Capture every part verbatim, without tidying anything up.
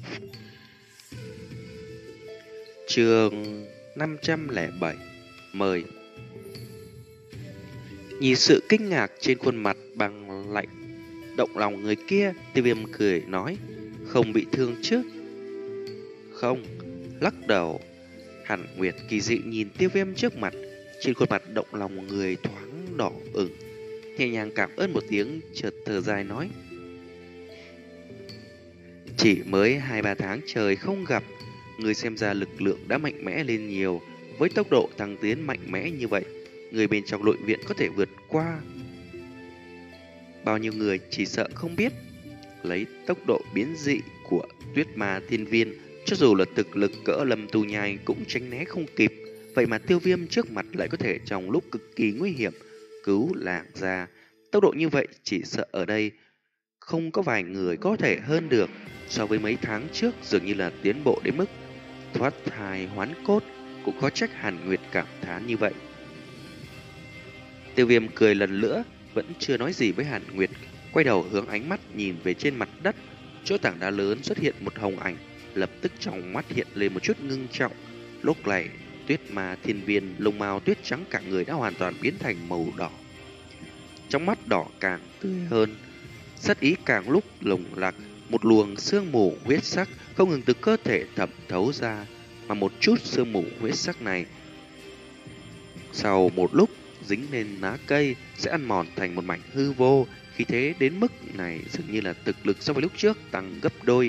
Chương năm trăm lẻ bảy. Mời. Nhìn sự kinh ngạc trên khuôn mặt bằng lạnh động lòng người kia, Tiêu Viêm cười nói: "Không bị thương chứ?" "Không." Lắc đầu. Hàn Nguyệt kỳ dị nhìn Tiêu Viêm trước mặt, trên khuôn mặt động lòng người thoáng đỏ ửng, nhẹ nhàng cảm ơn một tiếng, chợt thở dài nói: "Chỉ mới hai ba tháng trời không gặp, người xem ra lực lượng đã mạnh mẽ lên nhiều. Với tốc độ tăng tiến mạnh mẽ như vậy, người bên trong nội viện có thể vượt qua bao nhiêu người chỉ sợ không biết." Lấy tốc độ biến dị của Tuyết Ma Thiên Viên, cho dù là thực lực cỡ Lâm Tu Nhai cũng tránh né không kịp. Vậy mà Tiêu Viêm trước mặt lại có thể trong lúc cực kỳ nguy hiểm cứu làng ra. Tốc độ như vậy chỉ sợ ở đây không có vài người có thể hơn được. So với mấy tháng trước dường như là tiến bộ đến mức thoát thai hoán cốt, cũng có trách Hàn Nguyệt cảm thán như vậy. Tiêu Viêm cười lần nữa, vẫn chưa nói gì với Hàn Nguyệt, quay đầu hướng ánh mắt nhìn về trên mặt đất. Chỗ tảng đá lớn xuất hiện một hồng ảnh, lập tức trong mắt hiện lên một chút ngưng trọng. Lúc này Tuyết Ma Thiên Viên lông mao tuyết trắng cả người đã hoàn toàn biến thành màu đỏ, trong mắt đỏ càng tươi hơn, sát ý càng lúc lồng lạc. Một luồng sương mù huyết sắc không ngừng từ cơ thể thẩm thấu ra, mà một chút sương mù huyết sắc này sau một lúc dính lên lá cây sẽ ăn mòn thành một mảnh hư vô. Khi thế đến mức này dường như là thực lực so với lúc trước tăng gấp đôi.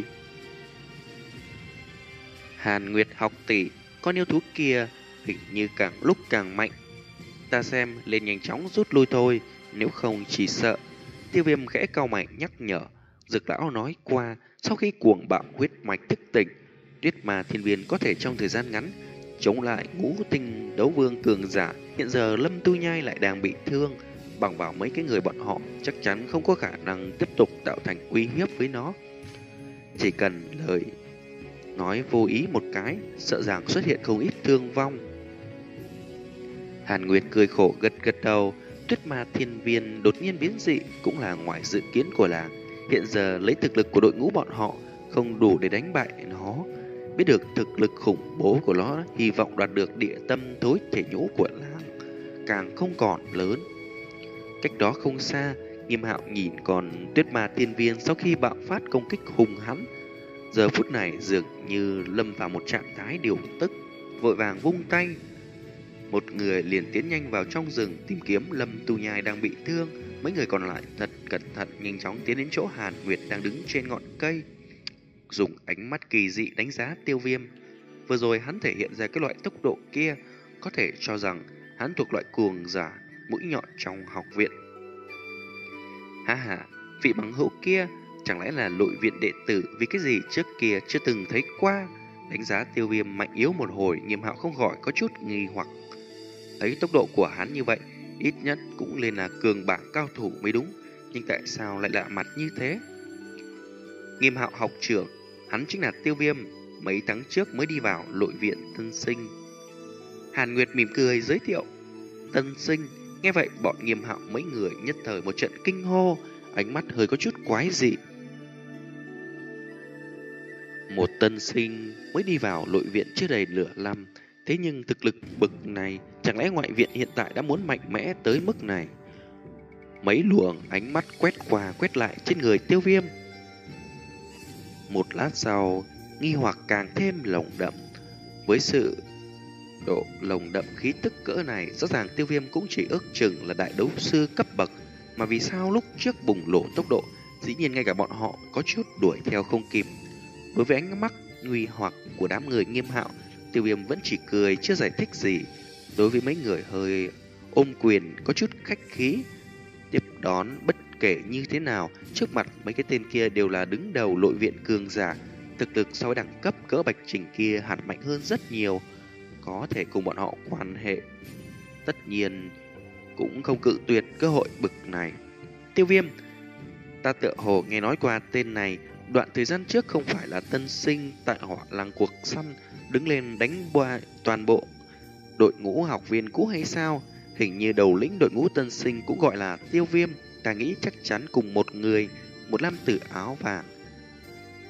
Hàn Nguyệt học tỷ, con yêu thú kia hình như càng lúc càng mạnh. Ta xem lên nhanh chóng rút lui thôi, nếu không chỉ sợ. Tiêu Viêm khẽ cau mày nhắc nhở. Dực lão nói qua, sau khi cuồng bạo huyết mạch thức tỉnh, Tuyết Ma Thiên Viên có thể trong thời gian ngắn chống lại ngũ tinh đấu vương cường giả. Hiện giờ Lâm Tu Nhai lại đang bị thương, bằng vào mấy cái người bọn họ chắc chắn không có khả năng tiếp tục tạo thành uy hiếp với nó. Chỉ cần lời nói vô ý một cái, sợ rằng xuất hiện không ít thương vong. Hàn Nguyệt cười khổ gật gật đầu. Tuyết Ma Thiên Viên đột nhiên biến dị cũng là ngoài dự kiến của làng. Hiện giờ lấy thực lực của đội ngũ bọn họ không đủ để đánh bại nó. Biết được thực lực khủng bố của nó, hy vọng đoạt được địa tâm thối thể nhũ của làng càng không còn lớn. Cách đó không xa, Nghiêm Hạo nhìn còn Tuyết Ma Thiên Viên sau khi bạo phát công kích hung hãn, giờ phút này dường như lâm vào một trạng thái điều tức, vội vàng vung tay. Một người liền tiến nhanh vào trong rừng tìm kiếm Lâm Tu Nhai đang bị thương. Mấy người còn lại thật cẩn thận nhanh chóng tiến đến chỗ Hàn Nguyệt đang đứng trên ngọn cây, dùng ánh mắt kỳ dị đánh giá Tiêu Viêm. Vừa rồi hắn thể hiện ra cái loại tốc độ kia, có thể cho rằng hắn thuộc loại cuồng giả mũi nhọn trong học viện. Ha ha, vị bằng hữu kia chẳng lẽ là nội viện đệ tử, vì cái gì trước kia chưa từng thấy qua? Đánh giá Tiêu Viêm mạnh yếu một hồi, Nghiêm Hạo không khỏi có chút nghi hoặc. Thấy tốc độ của hắn như vậy, ít nhất cũng lên là cường bảng cao thủ mới đúng, nhưng tại sao lại lạ mặt như thế? Nghiêm Hạo học trưởng, hắn chính là Tiêu Viêm, mấy tháng trước mới đi vào nội viện tân sinh. Hàn Nguyệt mỉm cười giới thiệu. Tân sinh? Nghe vậy bọn Nghiêm Hạo mấy người nhất thời một trận kinh hô, ánh mắt hơi có chút quái dị. Một tân sinh mới đi vào nội viện chưa đầy nửa năm, thế nhưng thực lực bực này, chẳng lẽ ngoại viện hiện tại đã muốn mạnh mẽ tới mức này? Mấy luồng ánh mắt quét qua quét lại trên người Tiêu Viêm. Một lát sau, nghi hoặc càng thêm lồng đậm. Với sự độ lồng đậm khí tức cỡ này, rõ ràng Tiêu Viêm cũng chỉ ước chừng là đại đấu sư cấp bậc, mà vì sao lúc trước bùng nổ tốc độ, dĩ nhiên ngay cả bọn họ có chút đuổi theo không kịp. Đối với ánh mắt nguy hoặc của đám người Nghiêm Hạo, Tiêu Viêm vẫn chỉ cười chưa giải thích gì. Đối với mấy người hơi ôm quyền có chút khách khí tiếp đón, bất kể như thế nào, trước mặt mấy cái tên kia đều là đứng đầu nội viện cường giả, thực lực so với đẳng cấp cỡ Bạch Trình kia hẳn mạnh hơn rất nhiều, có thể cùng bọn họ quan hệ. Tất nhiên cũng không cự tuyệt cơ hội bực này. Tiêu Viêm, ta tựa hồ nghe nói qua tên này, đoạn thời gian trước không phải là tân sinh tại họ làng cuộc săn đứng lên đánh bại toàn bộ đội ngũ học viên cũ hay sao? Hình như đầu lĩnh đội ngũ tân sinh cũng gọi là Tiêu Viêm. Ta nghĩ chắc chắn cùng một người, một nam tử áo vàng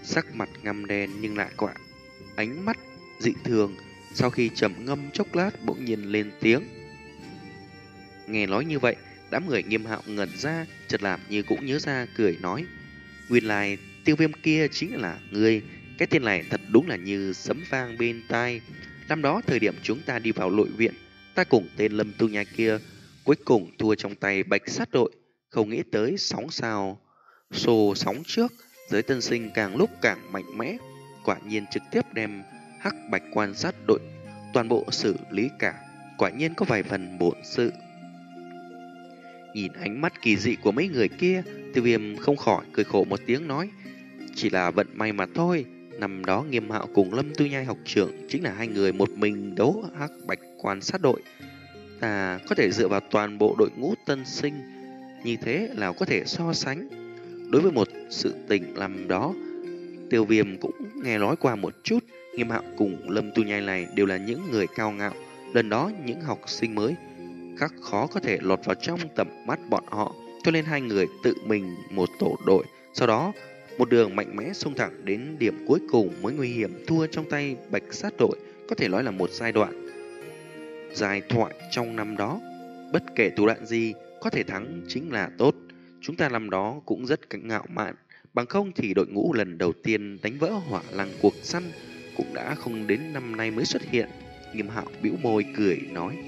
sắc mặt ngăm đen nhưng lại có ánh mắt dị thường. Sau khi trầm ngâm chốc lát bỗng nhiên lên tiếng. Nghe nói như vậy, đám người Nghiêm Hạo ngẩn ra, chợt làm như cũng nhớ ra, cười nói: nguyên lai Tiêu Viêm kia chính là ngươi. Cái tên này thật đúng là như sấm vang bên tai. Năm đó thời điểm chúng ta đi vào nội viện, ta cùng tên Lâm Tu Nhai kia cuối cùng thua trong tay Bạch Sát đội. Không nghĩ tới sóng sao xô sóng trước, giới tân sinh càng lúc càng mạnh mẽ, quả nhiên trực tiếp đem Hắc Bạch quan sát đội toàn bộ xử lý cả. Quả nhiên có vài phần bổn sự. Nhìn ánh mắt kỳ dị của mấy người kia, Tiêu Viêm không khỏi cười khổ một tiếng nói: chỉ là vận may mà thôi. Năm đó Nghiêm Hạo cùng Lâm Tu Nhai học trưởng chính là hai người một mình đấu Hắc Bạch quan sát đội. Ta có thể dựa vào toàn bộ đội ngũ tân sinh, như thế là có thể so sánh. Đối với một sự tình làm đó, Tiêu Viêm cũng nghe nói qua một chút. Nghiêm Hạo cùng Lâm Tu Nhai này đều là những người cao ngạo. Lần đó những học sinh mới khắc khó có thể lọt vào trong tầm mắt bọn họ, cho nên hai người tự mình một tổ đội, sau đó một đường mạnh mẽ xông thẳng đến điểm cuối cùng mới nguy hiểm thua trong tay Bạch Sát đội. Có thể nói là một giai đoạn giai thoại trong năm đó. Bất kể thủ đoạn gì, có thể thắng chính là tốt. Chúng ta năm đó cũng rất ngạo mạn, bằng không thì đội ngũ lần đầu tiên đánh vỡ hỏa lăng cuộc săn cũng đã không đến năm nay mới xuất hiện. Nghiêm Hạo bĩu môi cười nói.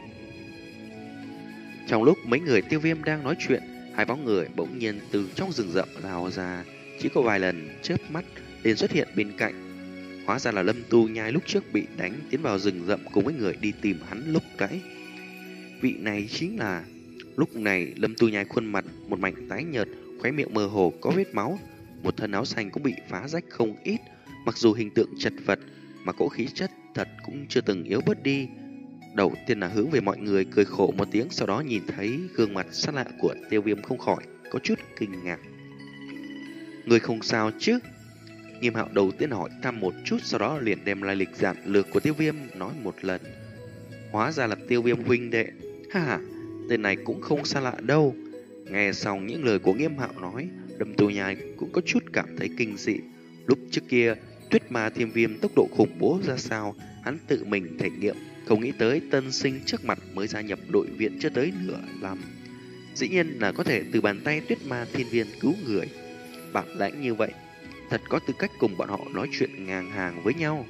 Trong lúc mấy người Tiêu Viêm đang nói chuyện, hai bóng người bỗng nhiên từ trong rừng rậm lao ra, chỉ có vài lần chớp mắt liền xuất hiện bên cạnh. Hóa ra là Lâm Tu Nhai lúc trước bị đánh tiến vào rừng rậm cùng với người đi tìm hắn lúc nãy. Vị này chính là... Lúc này Lâm Tu Nhai khuôn mặt một mảnh tái nhợt, khóe miệng mơ hồ có vết máu, một thân áo xanh cũng bị phá rách không ít. Mặc dù hình tượng chật vật mà cỗ khí chất thật cũng chưa từng yếu bớt đi. Đầu tiên là hướng về mọi người cười khổ một tiếng, sau đó nhìn thấy gương mặt xa lạ của Tiêu Viêm không khỏi có chút kinh ngạc. Người không sao chứ? Nghiêm Hạo đầu tiên hỏi thăm một chút, sau đó liền đem lai lịch giản lược của Tiêu Viêm nói một lần. Hóa ra là Tiêu Viêm huynh đệ. Ha ha, tên này cũng không xa lạ đâu. Nghe xong những lời của Nghiêm Hạo nói, Lâm Tu Nhai cũng có chút cảm thấy kinh dị. Lúc trước kia, Tuyết Ma Thiên Viêm tốc độ khủng bố ra sao, hắn tự mình thể nghiệm. Không nghĩ tới tân sinh trước mặt mới gia nhập đội viện chưa tới nửa năm, dĩ nhiên là có thể từ bàn tay Tuyết Ma Thiên Viêm cứu người. Bản lãnh như vậy, thật có tư cách cùng bọn họ nói chuyện ngang hàng với nhau.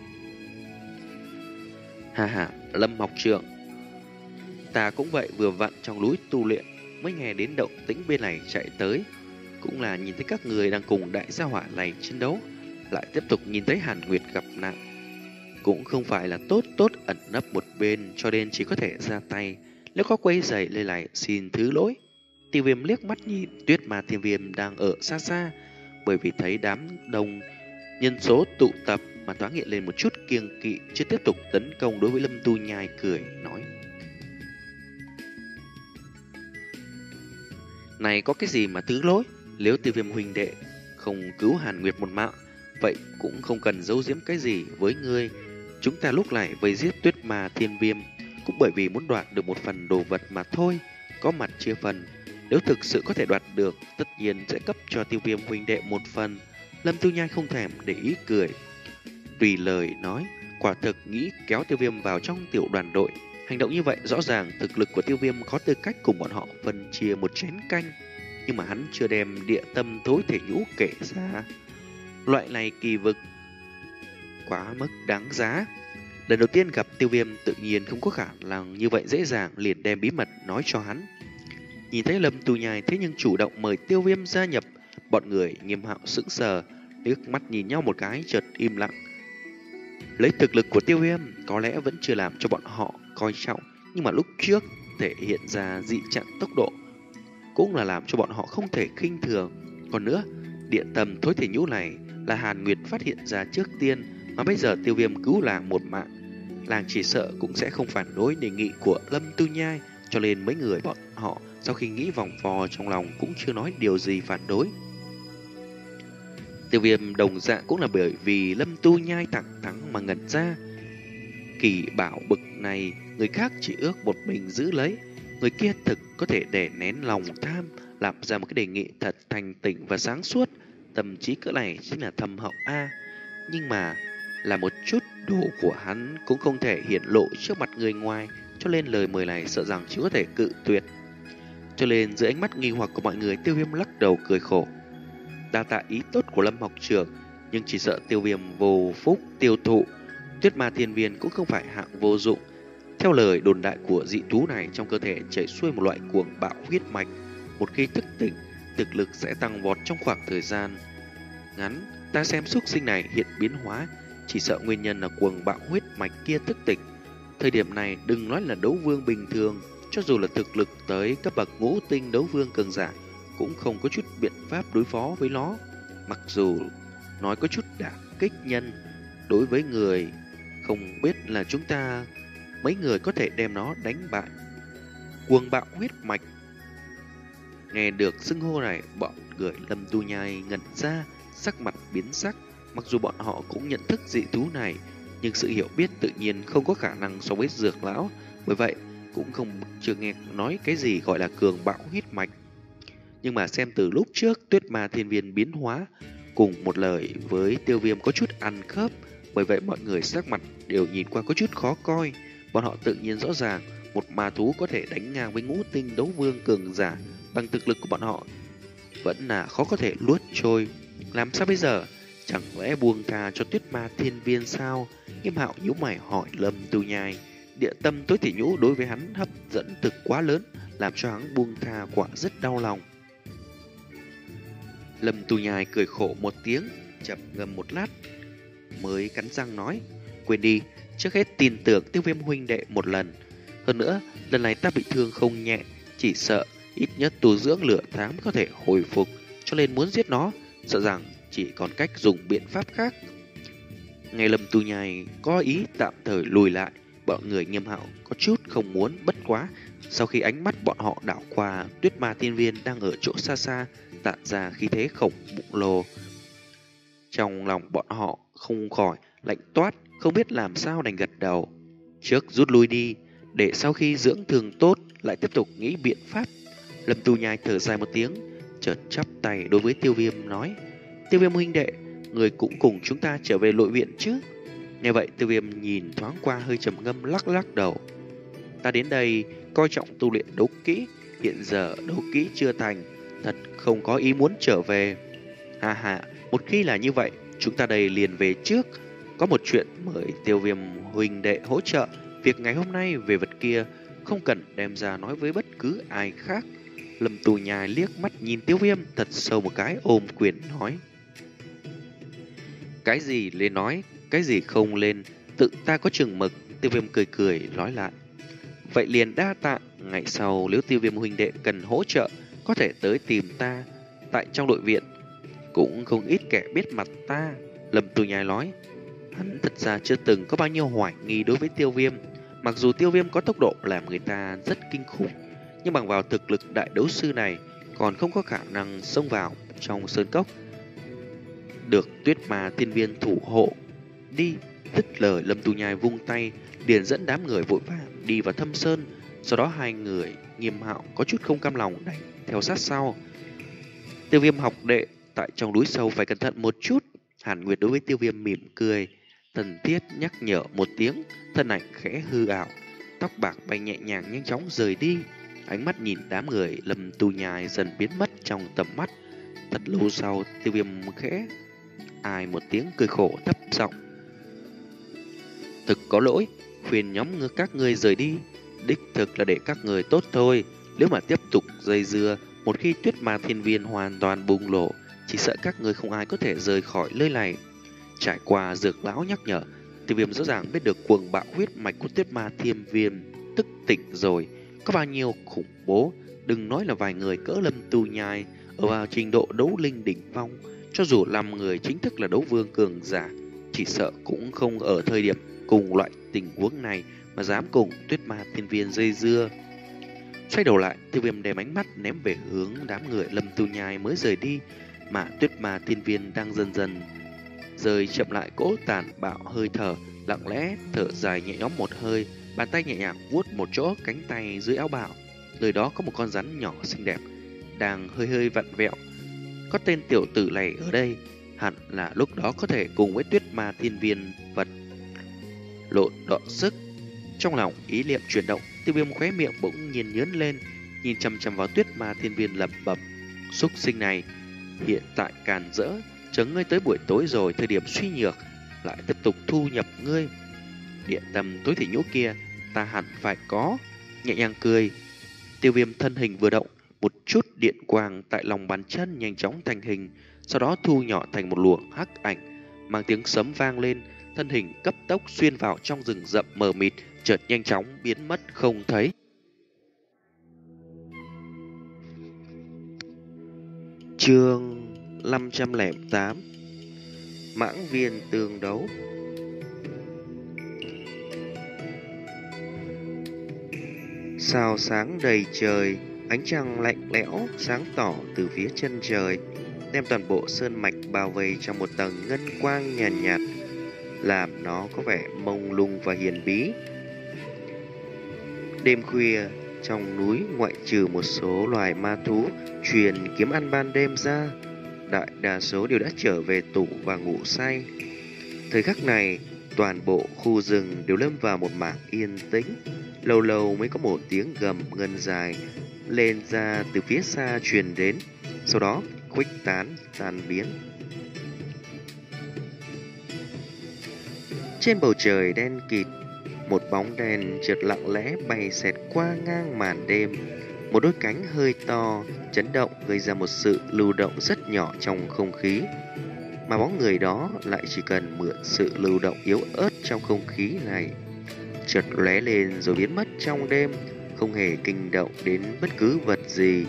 Hà hà, Lâm học trưởng, ta cũng vậy, vừa vặn trong núi tu luyện mới nghe đến động tĩnh bên này chạy tới. Cũng là nhìn thấy các người đang cùng đại gia hỏa này chiến đấu, lại tiếp tục nhìn thấy Hàn Nguyệt gặp nạn. Cũng không phải là tốt tốt ẩn nấp một bên, cho nên chỉ có thể ra tay. Nếu có quấy rầy lên lại xin thứ lỗi. Tiêu Viêm liếc mắt nhìn Tuyết Ma Thiên Viêm đang ở xa xa, bởi vì thấy đám đông nhân số tụ tập mà thoáng hiện lên một chút kiêng kỵ, chưa tiếp tục tấn công đối với Lâm Tu Nhai, cười nói: này có cái gì mà thứ lỗi? Nếu Tiêu Viêm huynh đệ không cứu Hàn Nguyệt một mạng, vậy cũng không cần giấu giếm cái gì với ngươi. Chúng ta lúc này vây giết Tuyết Ma Thiên Viêm cũng bởi vì muốn đoạt được một phần đồ vật mà thôi, có mặt chia phần. Nếu thực sự có thể đoạt được, tất nhiên sẽ cấp cho Tiêu Viêm huynh đệ một phần. Lâm Tu Nhai không thèm để ý cười, tùy lời nói, quả thực nghĩ kéo Tiêu Viêm vào trong tiểu đoàn đội. Hành động như vậy rõ ràng thực lực của Tiêu Viêm có tư cách cùng bọn họ phân chia một chén canh, nhưng mà hắn chưa đem địa tâm thối thể nhũ kể ra. Loại này kỳ vực quá mức đáng giá. Lần đầu tiên gặp Tiêu Viêm tự nhiên không có khả năng như vậy dễ dàng liền đem bí mật nói cho hắn. Nhìn thấy Lâm Tu Nhai thế nhưng chủ động mời Tiêu Viêm gia nhập, bọn người Nghiêm Hạo sững sờ, liếc mắt nhìn nhau một cái chợt im lặng. Lấy thực lực của Tiêu Viêm có lẽ vẫn chưa làm cho bọn họ coi trọng, nhưng mà lúc trước thể hiện ra dị trạng tốc độ cũng là làm cho bọn họ không thể khinh thường. Còn nữa, địa tâm thối thể nhũ này là Hàn Nguyệt phát hiện ra trước tiên, mà bây giờ Tiêu Viêm cứu làng một mạng, làng chỉ sợ cũng sẽ không phản đối đề nghị của Lâm Tu Nhai, cho nên mấy người bọn họ sau khi nghĩ vòng vò trong lòng cũng chưa nói điều gì phản đối. Tiêu Viêm đồng dạng cũng là bởi vì Lâm Tu Nhai thẳng thắn mà ngẩn ra. Kỳ bảo bực này người khác chỉ ước một mình giữ lấy, người kia thực có thể đè nén lòng tham, làm ra một cái đề nghị thật thành tỉnh và sáng suốt. tâm trí cỡ này chính là thâm hậu a. Nhưng mà là một chút đồ của hắn cũng không thể hiển lộ trước mặt người ngoài, cho nên lời mời này sợ rằng chỉ có thể cự tuyệt. Cho nên dưới ánh mắt nghi hoặc của mọi người, Tiêu Viêm lắc đầu cười khổ. Đa tạ ý tốt của Lâm học trưởng, nhưng chỉ sợ Tiêu Viêm vô phúc tiêu thụ. Tuyết ma thiên viên cũng không phải hạng vô dụng. Theo lời đồn đại của dị thú này, trong cơ thể chảy xuôi một loại cuồng bạo huyết mạch. Một khi thức tỉnh, thực lực sẽ tăng vọt trong khoảng thời gian ngắn. Ta xem xúc sinh này hiện biến hóa, chỉ sợ nguyên nhân là cuồng bạo huyết mạch kia thức tỉnh. Thời điểm này đừng nói là đấu vương bình thường, cho dù là thực lực tới cấp bậc ngũ tinh đấu vương cường giả cũng không có chút biện pháp đối phó với nó. Mặc dù nói có chút đả kích nhân, đối với người không biết là chúng ta mấy người có thể đem nó đánh bại. Cuồng bạo huyết mạch. Nghe được xưng hô này, bọn người Lâm Tu Nhai ngẩn ra, sắc mặt biến sắc. Mặc dù bọn họ cũng nhận thức dị thú này, nhưng sự hiểu biết tự nhiên không có khả năng so với dược lão, bởi vậy cũng không chưa nghe nói cái gì gọi là cường bạo huyết mạch. Nhưng mà xem từ lúc trước Tuyết Ma Thiên Viên biến hóa, cùng một lời với Tiêu Viêm có chút ăn khớp, bởi vậy mọi người sắc mặt đều nhìn qua có chút khó coi. Bọn họ tự nhiên rõ ràng một ma thú có thể đánh ngang với ngũ tinh đấu vương cường giả, bằng thực lực của bọn họ vẫn là khó có thể luốt trôi. Làm sao bây giờ? Chẳng lẽ buông tha cho Tuyết Ma Thiên Viên sao? Nghiêm Hạo nhíu mày hỏi Lâm Tu Nhai. Địa tâm tối thị nhũ đối với hắn hấp dẫn thực quá lớn, làm cho hắn buông tha quả rất đau lòng. Lâm Tu Nhai cười khổ một tiếng, chậm ngâm một lát mới cắn răng nói: quên đi, trước hết tin tưởng Tiêu Viêm huynh đệ một lần. Hơn nữa, lần này ta bị thương không nhẹ, chỉ sợ ít nhất tu dưỡng nửa tháng mới có thể hồi phục, cho nên muốn giết nó, sợ rằng chỉ còn cách dùng biện pháp khác. Nghe Lâm Tu Nhai có ý tạm thời lùi lại, bọn người Nghiêm Hạo có chút không muốn, bất quá sau khi ánh mắt bọn họ đảo qua Tuyết Ma Thiên Viên đang ở chỗ xa xa tản ra khí thế khổng lồ, trong lòng bọn họ không khỏi lạnh toát, không biết làm sao đành gật đầu. Trước rút lui đi, để sau khi dưỡng thương tốt lại tiếp tục nghĩ biện pháp. Lâm Tu Nhai thở dài một tiếng, chợt chắp tay đối với Tiêu Viêm nói: Tiêu Viêm huynh đệ, người cũng cùng chúng ta trở về nội viện chứ? Nghe vậy Tiêu Viêm nhìn thoáng qua hơi trầm ngâm, lắc lắc đầu. Ta đến đây coi trọng tu luyện đấu kỹ, hiện giờ đấu kỹ chưa thành, thật không có ý muốn trở về. Ha ha, một khi là như vậy, chúng ta đây liền về trước. Có một chuyện mời Tiêu Viêm huynh đệ hỗ trợ. Việc ngày hôm nay về vật kia không cần đem ra nói với bất cứ ai khác. Lâm Tu Nhai liếc mắt nhìn Tiêu Viêm thật sâu một cái, ôm quyền nói: cái gì lên nói, cái gì không lên, tự ta có chừng mực. Tiêu Viêm cười cười nói lại: vậy liền đa tạ, ngày sau nếu Tiêu Viêm huynh đệ cần hỗ trợ có thể tới tìm ta. Tại trong đội viện cũng không ít kẻ biết mặt ta. Lâm Tu Nhai nói. Hắn thật ra chưa từng có bao nhiêu hoài nghi đối với Tiêu Viêm. Mặc dù Tiêu Viêm có tốc độ làm người ta rất kinh khủng, nhưng bằng vào thực lực đại đấu sư này còn không có khả năng xông vào trong sơn cốc được Tuyết Ma Thiên Viên thủ hộ. Đi. Dứt lời, Lâm Tu Nhai vung tay liền dẫn đám người vội vàng đi vào thâm sơn. Sau đó hai người Nghiêm Hạo có chút không cam lòng đành theo sát sau. Tiêu Viêm học đệ, tại trong núi sâu phải cẩn thận một chút. Hàn Nguyệt đối với Tiêu Viêm mỉm cười, thân thiết nhắc nhở một tiếng, thân ảnh khẽ hư ảo, tóc bạc bay nhẹ nhàng nhanh chóng rời đi. Ánh mắt nhìn đám người Lâm Tu Nhai dần biến mất trong tầm mắt. Thật lâu sau, Tiêu Viêm khẽ ai một tiếng cười khổ thấp giọng: thực có lỗi, khuyên nhóm ngư các ngươi rời đi, đích thực là để các người tốt thôi. Nếu mà tiếp tục dây dưa, một khi Tuyết Ma Thiên Viên hoàn toàn bùng nổ, chỉ sợ các người không ai có thể rời khỏi nơi này. Trải qua dược lão nhắc nhở, Tiêu Viêm rõ ràng biết được cuồng bạo huyết mạch của Tuyết Ma Thiên Viên thức tỉnh rồi có bao nhiêu khủng bố. Đừng nói là vài người cỡ Lâm Tu Nhai ở vào trình độ đấu linh đỉnh phong, cho dù năm người chính thức là đấu vương cường giả, chỉ sợ cũng không ở thời điểm cùng loại tình huống này mà dám cùng Tuyết Ma Thiên Viên dây dưa. Xoay đầu lại, Tiêu Viêm đem ánh mắt ném về hướng đám người Lâm Tu Nhai mới rời đi, mà Tuyết Ma Thiên Viên đang dần dần rời chậm lại cỗ tàn bạo hơi thở, lặng lẽ thở dài nhẹ nhõm một hơi, bàn tay nhẹ nhàng vuốt một chỗ cánh tay dưới áo bào. Nơi đó có một con rắn nhỏ xinh đẹp đang hơi hơi vặn vẹo, Có tên tiểu tử này ở đây, hẳn là lúc đó có thể cùng với Tuyết Ma Thiên Viên vật lộn đọ sức. Trong lòng ý niệm chuyển động, Tiêu Viêm khóe miệng bỗng nhiên nhớn lên, nhìn chăm chăm vào Tuyết Ma Thiên Viên lẩm bẩm: "Súc sinh này, hiện tại càn rỡ, chờ ngươi tới buổi tối rồi, thời điểm suy nhược, lại tiếp tục thu nhập ngươi. Điện tâm tối thị nhũ kia, ta hẳn phải có." Nhẹ nhàng cười, Tiêu Viêm thân hình vừa động, một chút điện quang tại lòng bàn chân nhanh chóng thành hình, sau đó thu nhỏ thành một luồng hắc ảnh, mang tiếng sấm vang lên, thân hình cấp tốc xuyên vào trong rừng rậm mờ mịt, chợt nhanh chóng biến mất không thấy. Chương năm trăm lẻ tám. Mãng viên tương đấu. Sao sáng đầy trời, ánh trăng lạnh lẽo sáng tỏ từ phía chân trời, đem toàn bộ sơn mạch bao vây trong một tầng ngân quang nhàn nhạt, nhạt, làm nó có vẻ mông lung và hiền bí. Đêm khuya, trong núi ngoại trừ một số loài ma thú truyền kiếm ăn ban đêm ra, đại đa số đều đã trở về tủ và ngủ say. Thời khắc này, toàn bộ khu rừng đều lâm vào một mảng yên tĩnh, lâu lâu mới có một tiếng gầm ngân dài lên ra từ phía xa truyền đến, sau đó khuếch tán tan biến. Trên bầu trời đen kịt, một bóng đèn chợt lặng lẽ bay xẹt qua ngang màn đêm. Một đôi cánh hơi to chấn động gây ra một sự lưu động rất nhỏ trong không khí, mà bóng người đó lại chỉ cần mượn sự lưu động yếu ớt trong không khí này, chợt lóe lên rồi biến mất trong đêm, không hề kinh động đến bất cứ vật gì.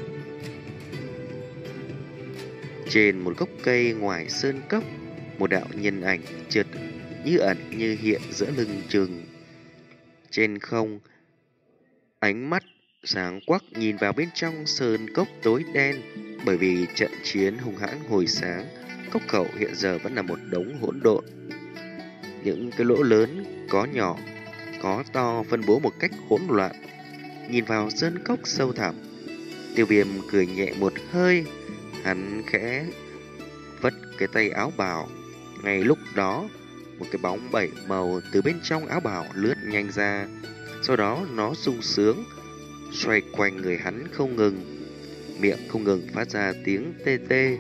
Trên một gốc cây ngoài sơn cốc, một đạo nhân ảnh chợt như ẩn như hiện giữa lưng chừng. Trên không, ánh mắt sáng quắc nhìn vào bên trong sơn cốc tối đen. Bởi vì trận chiến hung hãn hồi sáng, cốc khẩu hiện giờ vẫn là một đống hỗn độn. Những cái lỗ lớn có nhỏ, có to phân bố một cách hỗn loạn. Nhìn vào sơn cốc sâu thẳm, Tiêu Viêm cười nhẹ một hơi. Hắn khẽ vất cái tay áo bào. Ngay lúc đó, một cái bóng bảy màu từ bên trong áo bào lướt nhanh ra. Sau đó nó sung sướng xoay quanh người hắn không ngừng, miệng không ngừng phát ra tiếng tê tê.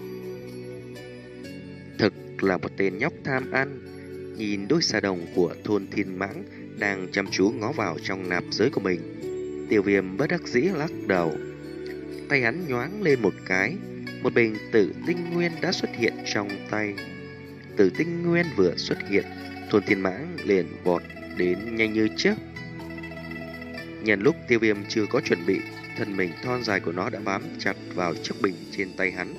Thực là một tên nhóc tham ăn. Nhìn đôi xà đồng của thôn Thiên Mãng đang chăm chú ngó vào trong nạp giới của mình, Tiêu Viêm bất đắc dĩ lắc đầu. Tay hắn nhoáng lên một cái, một bình tử tinh nguyên đã xuất hiện trong tay. Tử tinh nguyên vừa xuất hiện, thôn Thiên Mãng liền vọt đến nhanh như chớp. Nhân lúc Tiêu Viêm chưa có chuẩn bị, thân mình thon dài của nó đã bám chặt vào chiếc bình trên tay hắn.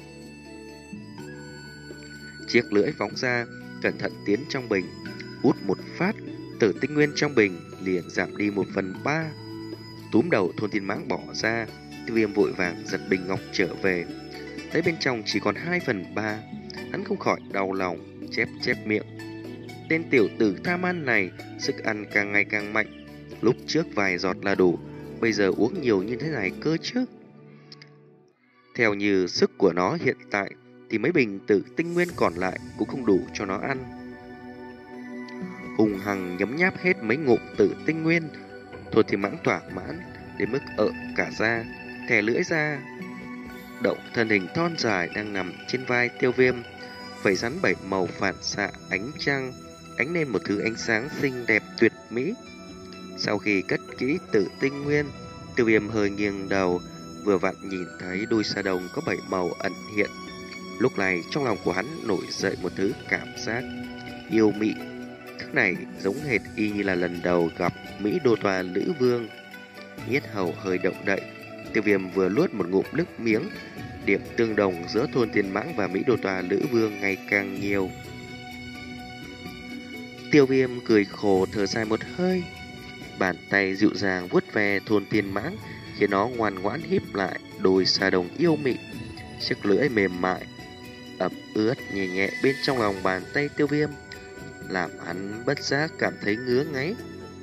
Chiếc lưỡi phóng ra, cẩn thận tiến trong bình, hút một phát, tử tinh nguyên trong bình liền giảm đi một phần ba. Túm đầu thôn Thiên Mãng bỏ ra, Tiêu Viêm vội vàng giật bình ngọc trở về, thấy bên trong chỉ còn hai phần ba, hắn không khỏi đau lòng, chép chép miệng. Tên tiểu tử tham ăn này, sức ăn càng ngày càng mạnh. Lúc trước vài giọt là đủ, bây giờ uống nhiều như thế này cơ chứ. Theo như sức của nó hiện tại, thì mấy bình tử tinh nguyên còn lại cũng không đủ cho nó ăn. Hùng hằng nhấm nháp hết mấy ngụm tử tinh nguyên, Thôn Thiên Mãng thỏa mãn đến mức ợ cả da, thè lưỡi ra, động thân hình thon dài đang nằm trên vai Tiêu Viêm. Vảy rắn bảy màu phản xạ ánh trăng, ánh lên một thứ ánh sáng xinh đẹp tuyệt mỹ. Sau khi cất kỹ tử tinh nguyên, Tiêu Viêm hơi nghiêng đầu, vừa vặn nhìn thấy đuôi sa đồng có bảy màu ẩn hiện. Lúc này trong lòng của hắn nổi dậy một thứ cảm giác yêu mị. Thứ này giống hệt y như là lần đầu gặp Mỹ Đô Tòa Lữ Vương. Yết hầu hơi động đậy, Tiêu Viêm vừa luốt một ngụm nước miếng. Điểm tương đồng giữa thôn Thiên Mãng và Mỹ Đô Tòa Lữ Vương ngày càng nhiều. Tiêu Viêm cười khổ thở dài một hơi, bàn tay dịu dàng vuốt ve thôn Thiên Mãng, khiến nó ngoan ngoãn híp lại đôi xà đồng yêu mị. Chiếc lưỡi mềm mại ẩm ướt nhẹ nhẹ bên trong lòng bàn tay Tiêu Viêm, làm hắn bất giác cảm thấy ngứa ngáy.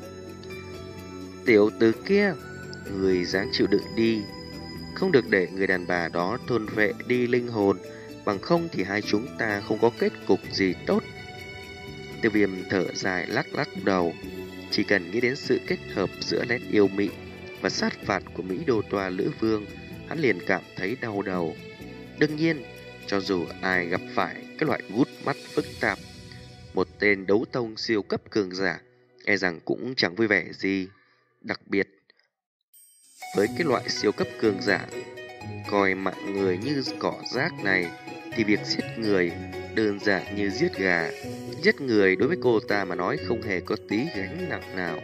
Tiểu tử kia, người dáng chịu đựng đi, không được để người đàn bà đó thôn vệ đi linh hồn. bằng không thì hai chúng ta không có kết cục gì tốt. Tiêu Viêm thở dài lắc lắc đầu. Chỉ cần nghĩ đến sự kết hợp giữa nét yêu mị và sát phạt của Mỹ Đô Toa Lữ Vương, hắn liền cảm thấy đau đầu. Đương nhiên, cho dù ai gặp phải cái loại gút mắt phức tạp, một tên đấu tông siêu cấp cường giả, e rằng cũng chẳng vui vẻ gì. Đặc biệt, với cái loại siêu cấp cường giả, coi mạng người như cỏ rác này, thì việc giết người đơn giản như giết gà. Giết người đối với cô ta mà nói không hề có tí gánh nặng nào.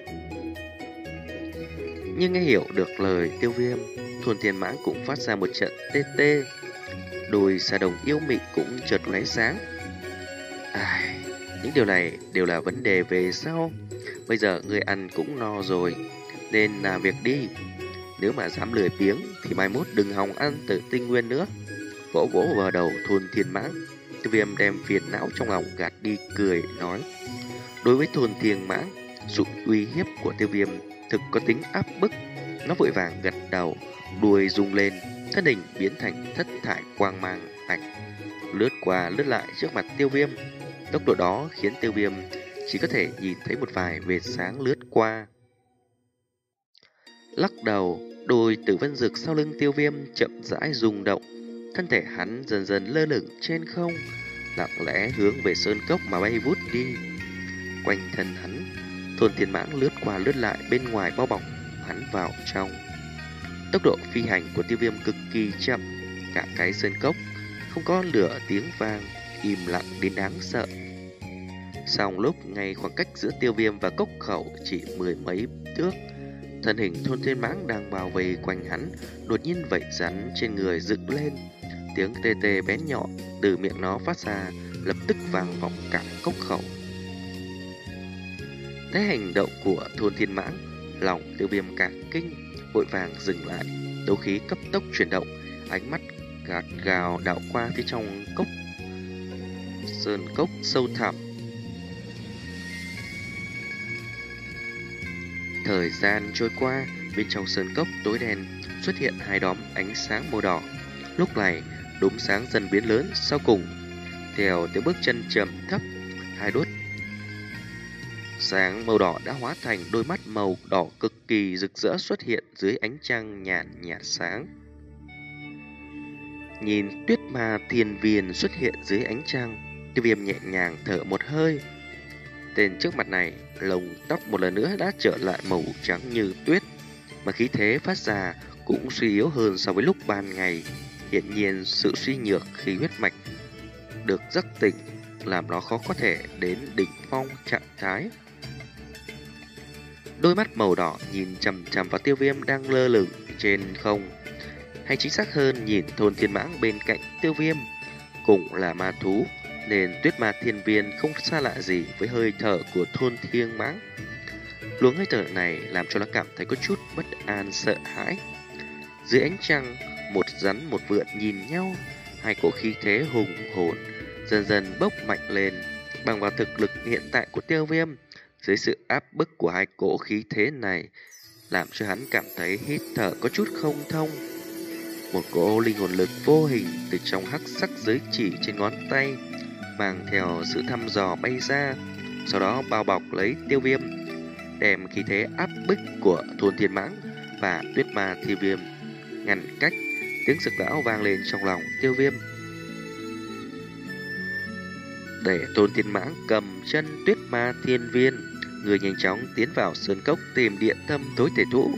Nhưng nghe hiểu được lời Tiêu Viêm, Thôn Thiên Mãng cũng phát ra một trận tê tê. Đôi xà đồng yêu mị cũng chợt lóe sáng. Ai, những điều này đều là vấn đề về sau. Bây giờ người ăn cũng no rồi, nên làm việc đi. Nếu mà dám lười biếng thì mai mốt đừng hòng ăn từ tinh nguyên nữa. Vỗ vỗ vào đầu Thôn Thiên Mãng, Tiêu Viêm đem phiền não trong lòng gạt đi, cười nói. Đối với Thôn Thiên Mãng, sự uy hiếp của Tiêu Viêm thực có tính áp bức. Nó vội vàng gật đầu, đuôi rung lên, thân hình biến thành thất thải quang mang ảnh, lướt qua lướt lại trước mặt Tiêu Viêm. Tốc độ đó khiến Tiêu Viêm chỉ có thể nhìn thấy một vài vệt sáng lướt qua. Lắc đầu, đôi tử vân dực sau lưng Tiêu Viêm chậm rãi rung động, thân thể hắn dần dần lơ lửng trên không, lặng lẽ hướng về sơn cốc mà bay vút đi. Quanh thân hắn, Thôn Thiên Mãng lướt qua lướt lại bên ngoài bao bọc hắn vào trong. Tốc độ phi hành của Tiêu Viêm cực kỳ chậm, cả cái sơn cốc không có lửa tiếng vang, im lặng đến đáng sợ. Song lúc ngay khoảng cách giữa Tiêu Viêm và cốc khẩu chỉ mười mấy thước, thân hình Thôn Thiên Mãng đang bao vây quanh hắn đột nhiên vẩy rắn trên người dựng lên. Tiếng tê tê bé nhỏ từ miệng nó phát ra lập tức vang vọng cả cốc khẩu. Thấy hành động của Thôn Thiên Mãng, lòng Tiêu Viêm cả kinh, vội vàng dừng lại, đấu khí cấp tốc chuyển động, ánh mắt gạt gào đảo qua phía trong cốc sơn cốc sâu thẳm. Thời gian trôi qua, bên trong sơn cốc tối đen xuất hiện hai đốm ánh sáng màu đỏ. Lúc này, đốm sáng dần biến lớn, sau cùng theo tiếng bước chân trầm thấp, hai đốt sáng màu đỏ đã hóa thành đôi mắt màu đỏ cực kỳ rực rỡ xuất hiện dưới ánh trăng nhàn nhạt sáng. Nhìn tuyết ma thiên viên xuất hiện dưới ánh trăng, Tiêu Viêm nhẹ nhàng thở một hơi. Tên trước mặt này, lông tóc một lần nữa đã trở lại màu trắng như tuyết, mà khí thế phát ra cũng suy yếu hơn so với lúc ban ngày. Hiển nhiên sự suy nhược khi huyết mạch được giấc tỉnh làm nó khó có thể đến đỉnh phong trạng thái. Đôi mắt màu đỏ nhìn chằm chằm vào Tiêu Viêm đang lơ lửng trên không, hay chính xác hơn nhìn Thôn Thiên Mãng bên cạnh Tiêu Viêm. Cũng là ma thú, nên tuyết ma thiên viên không xa lạ gì với hơi thở của Thôn Thiên Mãng. Luồng hơi thở này làm cho nó cảm thấy có chút bất an sợ hãi. Dưới ánh trăng, một rắn một vượn nhìn nhau, hai cỗ khí thế hùng hồn dần dần bốc mạnh lên. Bằng vào thực lực hiện tại của Tiêu Viêm, dưới sự áp bức của hai cỗ khí thế này, làm cho hắn cảm thấy hít thở có chút không thông. Một cỗ linh hồn lực vô hình từ trong hắc sắc giới chỉ trên ngón tay mang theo sự thăm dò bay ra, sau đó bao bọc lấy Tiêu Viêm, đem khí thế áp bức của Thôn Thiên Mãng và tuyết ma thiên viêm ngăn cách. Tiếng sực lão vang lên trong lòng Tiêu Viêm. Để Thôn Thiên Mãng cầm chân tuyết ma thiên viên, người nhanh chóng tiến vào sơn cốc tìm điện tâm tối thể thú.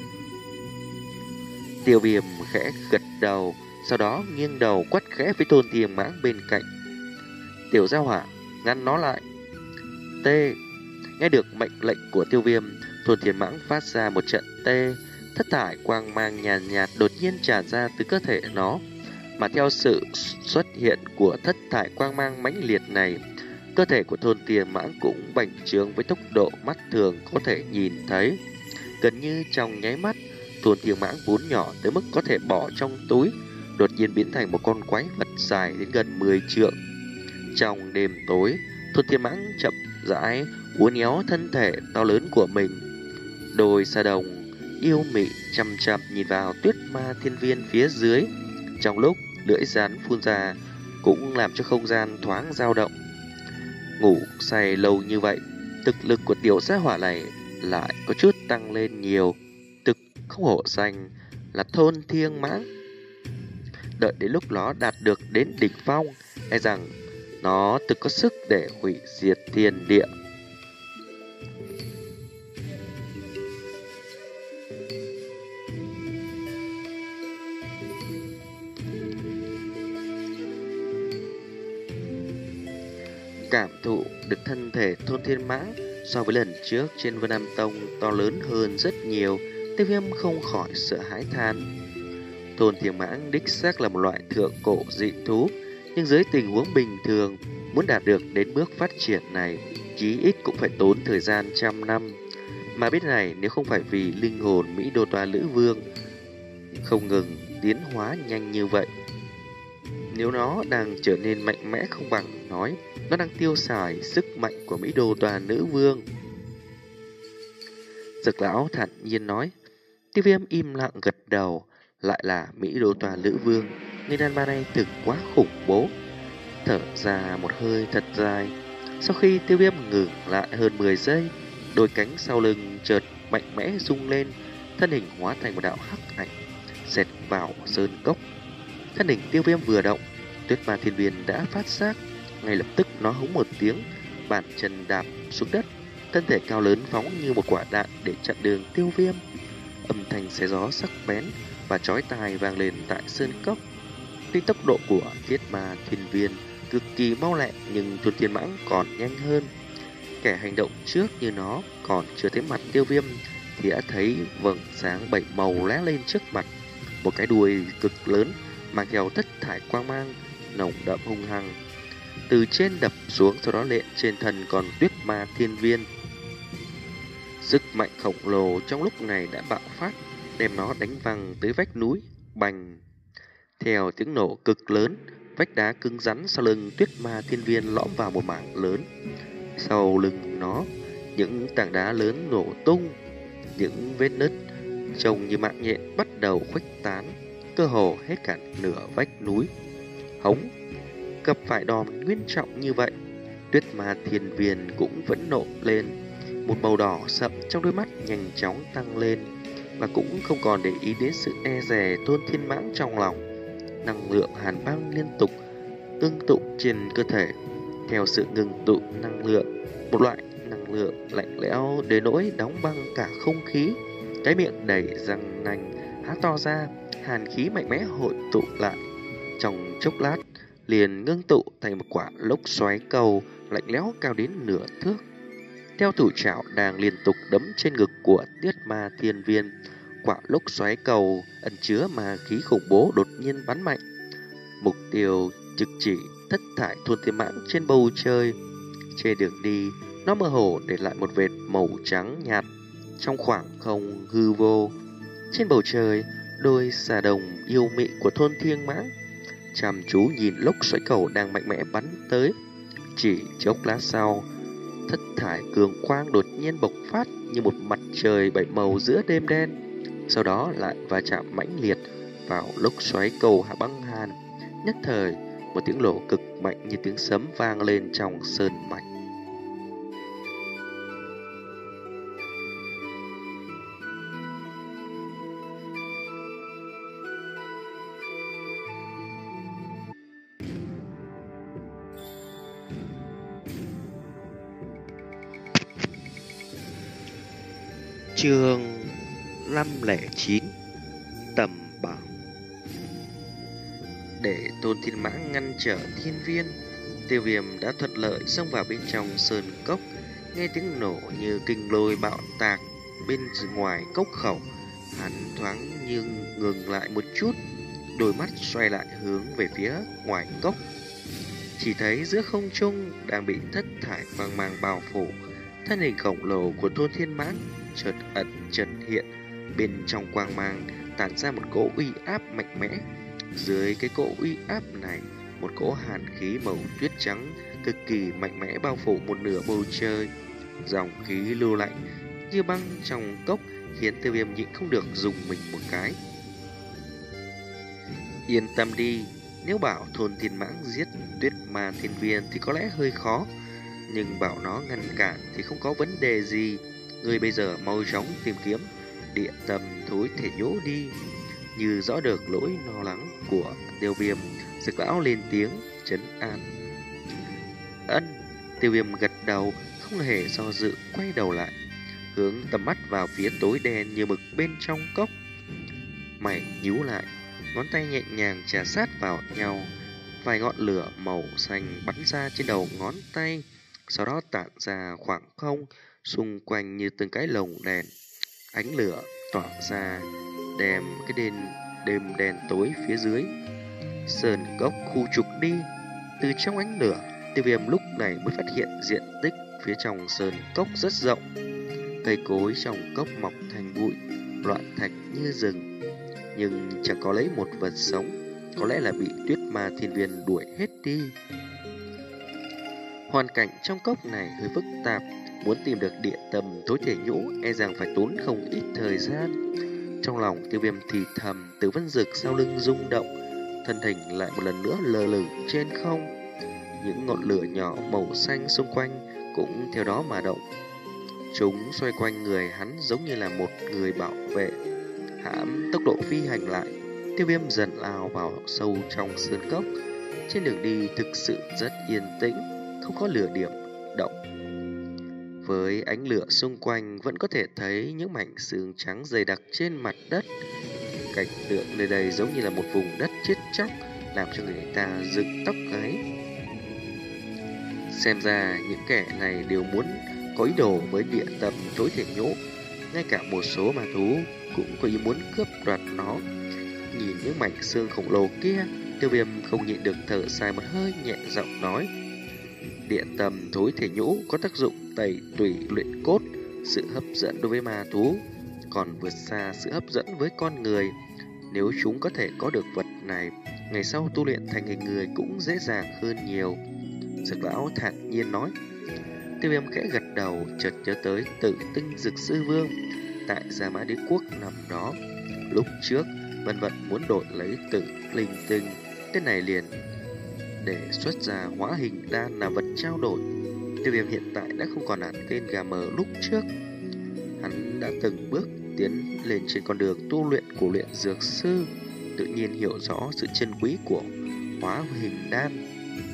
Tiêu Viêm khẽ gật đầu, sau đó nghiêng đầu quát khẽ với Thôn Thiên Mãng bên cạnh. Tiểu gia hỏa, ngăn nó lại. T. Nghe được mệnh lệnh của Tiêu Viêm, Thôn Thiên Mãng phát ra một trận tê. Thất thải quang mang nhàn nhạt, nhạt đột nhiên tràn ra từ cơ thể nó, mà theo sự xuất hiện của thất thải quang mang mãnh liệt này, cơ thể của Thôn Thiên Mãng cũng bành trướng với tốc độ mắt thường có thể nhìn thấy. Gần như trong nháy mắt, Thôn Thiên Mãng vốn nhỏ tới mức có thể bỏ trong túi, đột nhiên biến thành một con quái vật dài đến gần mười trượng. Trong đêm tối, Thôn Thiên Mãng chậm rãi uốn éo thân thể to lớn của mình. Đôi sa đồng yêu mị chăm chăm nhìn vào tuyết ma thiên viên phía dưới. Trong lúc lưỡi rắn phun ra cũng làm cho không gian thoáng dao động. Ngủ say lâu như vậy, thực lực của tiểu gia hỏa này lại có chút tăng lên nhiều. Thực không hổ danh là thôn thiên mãng. Đợi đến lúc nó đạt được đến đỉnh phong, e rằng nó thực có sức để hủy diệt thiên địa. Cảm thụ được thân thể thôn thiên mãng so với lần trước trên Vân Nam Tông to lớn hơn rất nhiều, Tiêu Viêm không khỏi sợ hãi than. Thôn thiên mãng đích xác là một loại thượng cổ dị thú, nhưng dưới tình huống bình thường, muốn đạt được đến bước phát triển này, chí ít cũng phải tốn thời gian trăm năm. Mà biết này, nếu không phải vì linh hồn Mỹ Đô Toa Lữ Vương không ngừng tiến hóa nhanh như vậy, nếu nó đang trở nên mạnh mẽ không bằng nói, nó đang tiêu xài sức mạnh của Mỹ Đô Toa Nữ Vương. Dực lão thản nhiên nói. Tiêu Viêm im lặng gật đầu. Lại là Mỹ Đô Toa Nữ Vương, người đàn bà này thực quá khủng bố. Thở ra một hơi thật dài. Sau khi Tiêu Viêm ngừng lại hơn mười giây, đôi cánh sau lưng chợt mạnh mẽ rung lên, thân hình hóa thành một đạo hắc ảnh xẹt vào sơn cốc. Thân hình Tiêu Viêm vừa động, Tuyết Ma Thiên Viên đã phát giác. Ngay lập tức nó hống một tiếng, bàn chân đạp xuống đất, thân thể cao lớn phóng như một quả đạn để chặn đường Tiêu Viêm. Âm thanh xé gió sắc bén và chói tai vang lên tại sơn cốc. Tuy tốc độ của Thiết Ma Thiên Viên cực kỳ mau lẹ, nhưng Tuân Thiên Mãng còn nhanh hơn. Kẻ hành động trước như nó còn chưa thấy mặt Tiêu Viêm thì đã thấy vầng sáng bảy màu lóe lên trước mặt. Một cái đuôi cực lớn mang theo thất thải quang mang nồng đậm hung hăng từ trên đập xuống, sau đó lệ trên thân còn Tuyết Ma Thiên Viên. Sức mạnh khổng lồ trong lúc này đã bạo phát, đem nó đánh văng tới vách núi. Bành! Theo tiếng nổ cực lớn, vách đá cứng rắn sau lưng Tuyết Ma Thiên Viên lõm vào một mảng lớn. Sau lưng nó, những tảng đá lớn nổ tung, những vết nứt trông như mạng nhện bắt đầu khuếch tán, cơ hồ hết cả nửa vách núi. Hống! Gặp phải đòn nghiêm trọng như vậy, Tuyết Ma Thiên Viên cũng vẫn nộ lên. Một màu đỏ sậm trong đôi mắt nhanh chóng tăng lên, và cũng không còn để ý đến sự e dè Tôn Thiên Mãng trong lòng. Năng lượng hàn băng liên tục tương tụ trên cơ thể. Theo sự ngừng tụ năng lượng, một loại năng lượng lạnh lẽo đến nỗi đóng băng cả không khí. Cái miệng đầy răng nanh há to ra, hàn khí mạnh mẽ hội tụ lại. Trong chốc lát, liền ngưng tụ thành một quả lốc xoáy cầu lạnh lẽo cao đến nửa thước. Theo thủ trảo đang liên tục đấm trên ngực của Tuyết Ma Thiên Viên, quả lốc xoáy cầu ẩn chứa ma khí khủng bố đột nhiên bắn mạnh. Mục tiêu trực chỉ thất thải Thôn Thiên Mãng trên bầu trời. Trên đường đi, nó mơ hồ để lại một vệt màu trắng nhạt trong khoảng không hư vô. Trên bầu trời, đôi xà đồng yêu mị của Thôn Thiên Mãng chăm chú nhìn lốc xoáy cầu đang mạnh mẽ bắn tới. Chỉ chốc lát sau, thất thải cường quang đột nhiên bộc phát như một mặt trời bảy màu giữa đêm đen, sau đó lại va chạm mãnh liệt vào lốc xoáy cầu hạ băng hàn. Nhất thời, một tiếng nổ cực mạnh như tiếng sấm vang lên trong sơn mạch. Chương năm lẻ chín Tầm Bảo. Để Tôn Thiên Mãng ngăn trở Thiên Viên, Tiêu Viêm đã thuận lợi xông vào bên trong sơn cốc. Nghe tiếng nổ như kinh lôi bạo tạc bên ngoài cốc khẩu, hắn thoáng như ngừng lại một chút, đôi mắt xoay lại hướng về phía ngoài cốc. Chỉ thấy giữa không trung đang bị thất thải quang mang bao phủ. Thân hình khổng lồ của Tôn Thiên Mãng chợt ẩn chợt hiện, bên trong quang mang tản ra một cỗ uy áp mạnh mẽ. Dưới cái cỗ uy áp này, một cỗ hàn khí màu tuyết trắng cực kỳ mạnh mẽ bao phủ một nửa bầu trời. Dòng khí lưu lạnh như băng trong cốc khiến Tiêu Viêm nhịn không được dùng mình một cái. Yên tâm đi, Nếu bảo thôn Thiên Mãng giết Tuyết Ma Thiên Viên thì có lẽ hơi khó, nhưng bảo nó ngăn cản thì không có vấn đề gì. Người bây giờ mau chóng tìm kiếm địa tâm thối thể nhũ đi. Như rõ được nỗi lo lắng của Tiêu Viêm, Dực Lão lên tiếng trấn an. Ân. Tiêu Viêm gật đầu, không hề do dự, quay đầu lại, hướng tầm mắt vào phía tối đen như mực bên trong cốc. Mày nhíu lại, ngón tay nhẹ nhàng chà sát vào nhau, vài ngọn lửa màu xanh bắn ra trên đầu ngón tay, sau đó tản ra khoảng không xung quanh như từng cái lồng đèn. Ánh lửa tỏa ra đem cái đêm đêm đen tối phía dưới sơn cốc khu trục đi. Từ trong ánh lửa, Tiêu Viêm lúc này mới phát hiện diện tích phía trong sơn cốc rất rộng. Cây cối trong cốc mọc thành bụi, loạn thạch như rừng, nhưng chẳng có lấy một vật sống, có lẽ là bị Tuyết Ma Thiên Viên đuổi hết đi. Hoàn cảnh trong cốc này hơi phức tạp, muốn tìm được địa tâm tối thể nhũ e rằng phải tốn không ít thời gian. Trong lòng Tiêu Viêm thì thầm, Tử Vân Dực sau lưng rung động, thân hình lại một lần nữa lơ lửng trên không. Những ngọn lửa nhỏ màu xanh xung quanh cũng theo đó mà động. Chúng xoay quanh người hắn giống như là một người bảo vệ. Hãm tốc độ phi hành lại, Tiêu Viêm dần lao vào sâu trong sơn cốc. Trên đường đi thực sự rất yên tĩnh, không có lửa điểm động. Với ánh lửa xung quanh vẫn có thể thấy những mảnh xương trắng dày đặc trên mặt đất. Cảnh tượng nơi đây giống như là một vùng đất chết chóc, làm cho người ta dựng tóc gáy. Xem ra những kẻ này đều muốn có ý đồ với địa tâm tối thể nhũ. Ngay cả một số ma thú cũng có ý muốn cướp đoạt nó. Nhìn những mảnh xương khổng lồ kia, Tiêu Viêm không nhịn được thở dài một hơi, nhẹ giọng nói: địa tâm thối thể nhũ có tác dụng tẩy tủy luyện cốt, sự hấp dẫn đối với ma thú còn vượt xa sự hấp dẫn với con người. Nếu chúng có thể có được vật này, ngày sau tu luyện thành hình người cũng dễ dàng hơn nhiều. Dực Lão thản nhiên nói. Tiêu Viêm khẽ gật đầu, chợt nhớ tới Tử Tinh Dực Sư Vương tại Gia Mã Đế Quốc năm đó. Lúc trước Vân Vận muốn đổi lấy Tử Linh Tinh, tên này liền để xuất ra hóa hình đan làm vật trao đổi. Tiêu Viêm hiện tại đã không còn là tên gà mờ lúc trước. Hắn đã từng bước tiến lên trên con đường tu luyện của luyện dược sư, tự nhiên hiểu rõ sự chân quý của hóa hình đan,